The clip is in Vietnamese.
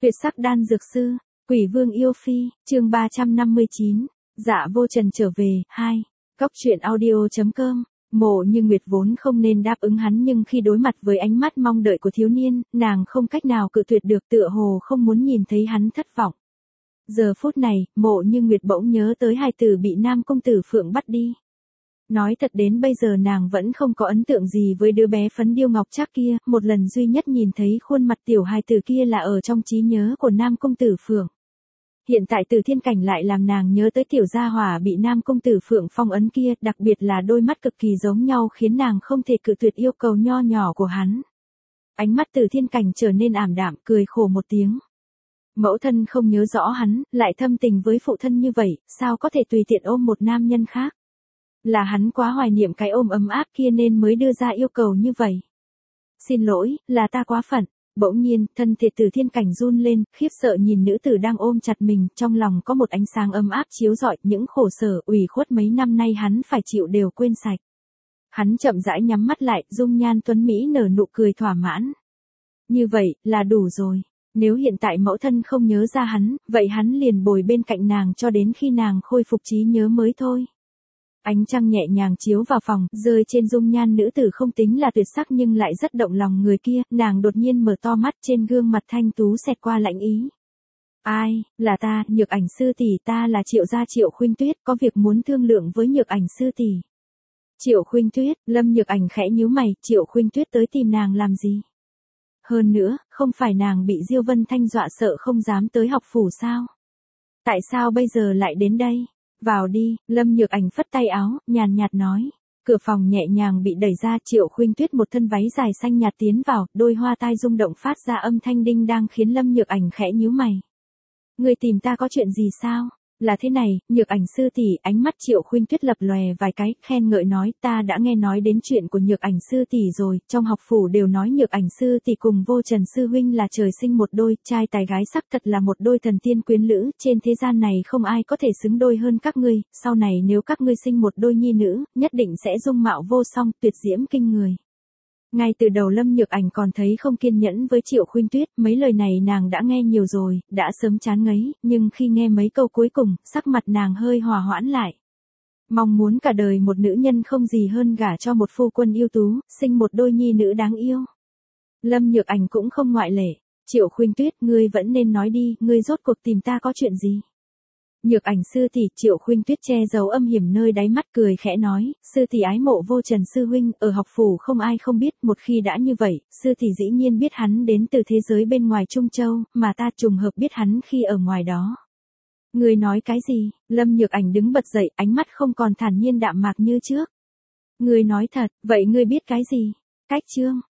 Tuyệt sắc đan dược sư, Quỷ Vương yêu phi, chương 359, Dạ Vô Trần trở về, 2. Cóc truyện audio.com. Mộ Như Nguyệt vốn không nên đáp ứng hắn, nhưng khi đối mặt với ánh mắt mong đợi của thiếu niên, nàng không cách nào cự tuyệt được, tựa hồ không muốn nhìn thấy hắn thất vọng. Giờ phút này, Mộ Như Nguyệt bỗng nhớ tới hai từ bị Nam công tử Phượng bắt đi. Nói thật đến bây giờ nàng vẫn không có ấn tượng gì với đứa bé phấn điêu ngọc trác kia, một lần duy nhất nhìn thấy khuôn mặt tiểu hài tử kia là ở trong trí nhớ của Nam công tử Phượng. Hiện tại Từ Thiên Cảnh lại làm nàng nhớ tới tiểu gia hỏa bị Nam công tử Phượng phong ấn kia, đặc biệt là đôi mắt cực kỳ giống nhau khiến nàng không thể cự tuyệt yêu cầu nho nhỏ của hắn. Ánh mắt Từ Thiên Cảnh trở nên ảm đạm, cười khổ một tiếng. Mẫu thân không nhớ rõ hắn, lại thâm tình với phụ thân như vậy, sao có thể tùy tiện ôm một nam nhân khác? Là hắn quá hoài niệm cái ôm ấm áp kia nên mới đưa ra yêu cầu như vậy. Xin lỗi, là ta quá phận. Bỗng nhiên, thân thể Từ Thiên Cảnh run lên, khiếp sợ nhìn nữ tử đang ôm chặt mình, trong lòng có một ánh sáng ấm áp chiếu rọi, những khổ sở, ủy khuất mấy năm nay hắn phải chịu đều quên sạch. Hắn chậm rãi nhắm mắt lại, dung nhan tuấn mỹ nở nụ cười thỏa mãn. Như vậy, là đủ rồi. Nếu hiện tại mẫu thân không nhớ ra hắn, vậy hắn liền bồi bên cạnh nàng cho đến khi nàng khôi phục trí nhớ mới thôi. Ánh trăng nhẹ nhàng chiếu vào phòng, rơi trên dung nhan nữ tử không tính là tuyệt sắc nhưng lại rất động lòng người kia, nàng đột nhiên mở to mắt, trên gương mặt thanh tú xẹt qua lạnh ý. Ai, là ta, Nhược Ảnh sư tỷ, ta là Triệu gia Triệu Khuynh Tuyết, có việc muốn thương lượng với Nhược Ảnh sư tỷ. Triệu Khuynh Tuyết, Lâm Nhược Ảnh khẽ nhíu mày, Triệu Khuynh Tuyết tới tìm nàng làm gì? Hơn nữa, không phải nàng bị Diêu Vân Thanh dọa sợ không dám tới học phủ sao? Tại sao bây giờ lại đến đây? Vào đi, Lâm Nhược Ảnh phất tay áo, nhàn nhạt nói. Cửa phòng nhẹ nhàng bị đẩy ra, Triệu Khuynh Tuyết một thân váy dài xanh nhạt tiến vào, đôi hoa tai rung động phát ra âm thanh đinh đang khiến Lâm Nhược Ảnh khẽ nhíu mày. Người tìm ta có chuyện gì sao? Là thế này, Nhược Ảnh sư tỷ, ánh mắt Triệu Khuynh Tuyết lập lòe vài cái, khen ngợi nói, ta đã nghe nói đến chuyện của Nhược Ảnh sư tỷ rồi, trong học phủ đều nói Nhược Ảnh sư tỷ cùng Vô Trần sư huynh là trời sinh một đôi, trai tài gái sắc, thật là một đôi thần tiên quyến lữ, trên thế gian này không ai có thể xứng đôi hơn các ngươi, sau này nếu các ngươi sinh một đôi nhi nữ, nhất định sẽ dung mạo vô song, tuyệt diễm kinh người. Ngay từ đầu Lâm Nhược Ảnh còn thấy không kiên nhẫn với Triệu Khuynh Tuyết, mấy lời này nàng đã nghe nhiều rồi, đã sớm chán ngấy, nhưng khi nghe mấy câu cuối cùng, sắc mặt nàng hơi hòa hoãn lại. Mong muốn cả đời một nữ nhân không gì hơn gả cho một phu quân yêu tú, sinh một đôi nhi nữ đáng yêu. Lâm Nhược Ảnh cũng không ngoại lệ. Triệu Khuynh Tuyết, ngươi vẫn nên nói đi, ngươi rốt cuộc tìm ta có chuyện gì? Nhược Ảnh sư tỷ, Triệu Khuynh Tuyết che giấu âm hiểm nơi đáy mắt cười khẽ nói, sư tỷ ái mộ Vô Trần sư huynh, ở học phủ không ai không biết, một khi đã như vậy, sư tỷ dĩ nhiên biết hắn đến từ thế giới bên ngoài Trung Châu, mà ta trùng hợp biết hắn khi ở ngoài đó. Ngươi nói cái gì? Lâm Nhược Ảnh đứng bật dậy, ánh mắt không còn thản nhiên đạm mạc như trước. Ngươi nói thật, vậy ngươi biết cái gì? Cách chương.